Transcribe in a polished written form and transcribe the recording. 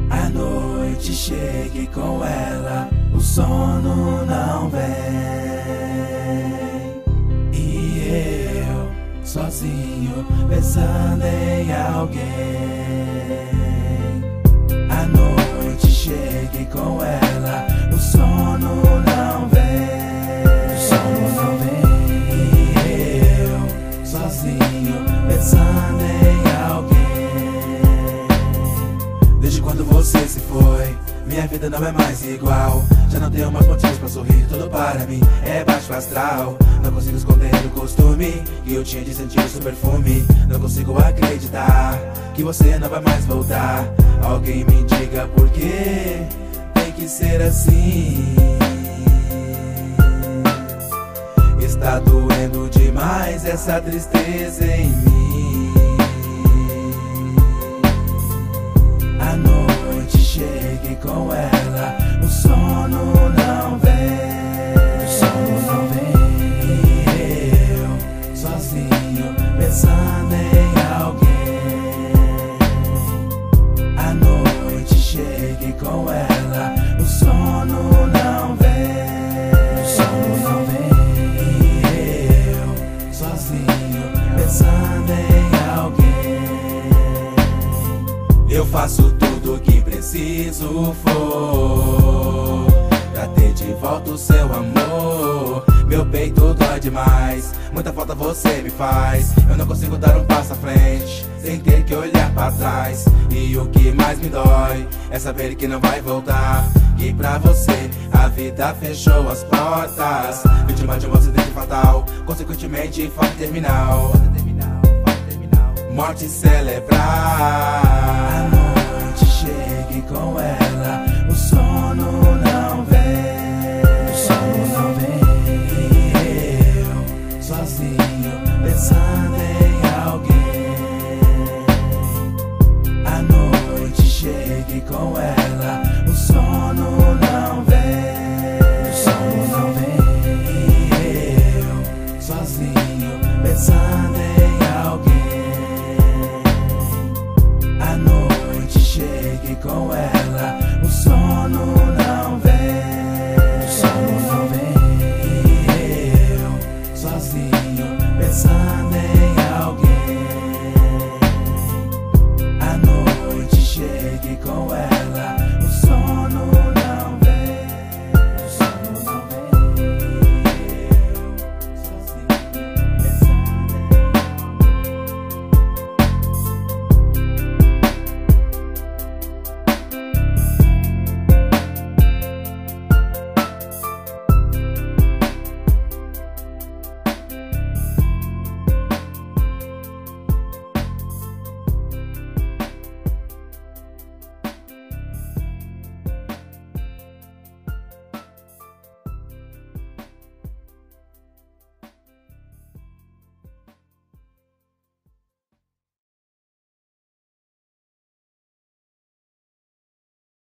A noite chega e com ela o sono não vem. E eu sozinho pensando em alguém. A noite chega e com ela o sono não vem. O sono não vem. E eu sozinho pensando em alguém. Desde quando você se foi, minha vida não é mais igual. Já não tenho mais motivos pra sorrir, tudo para mim é baixo astral. Não consigo esconder o costume que eu tinha de sentir o seu perfume. Não consigo acreditar que você não vai mais voltar. Alguém me diga por que tem que ser assim. Está doendo demais essa tristeza em mim. A noite chega e com ela o sono não vem. O sono não vem. E eu sozinho pensando em alguém. A noite chega e com ela o sono não vem. O sono não vem. E eu sozinho pensando em alguém. Eu faço tudo o que preciso for pra ter de volta o seu amor. Meu peito dói demais, muita falta você me faz. Eu não consigo dar um passo à frente sem ter que olhar pra trás. E o que mais me dói é saber que não vai voltar. Que pra você a vida fechou as portas. Vítima de um acidente fatal, consequentemente falta terminal. Morte cerebral. A noite chega e com ela o sono não vem. O sono não vem. E eu sozinho pensando em alguém. A noite chega e com ela o sono não vem. O sono não vem. E eu sozinho pensando em alguém. A noite chega e com ela o sono não vem. O sono não vem. E eu sozinho pensando em alguém. A noite chega e com ela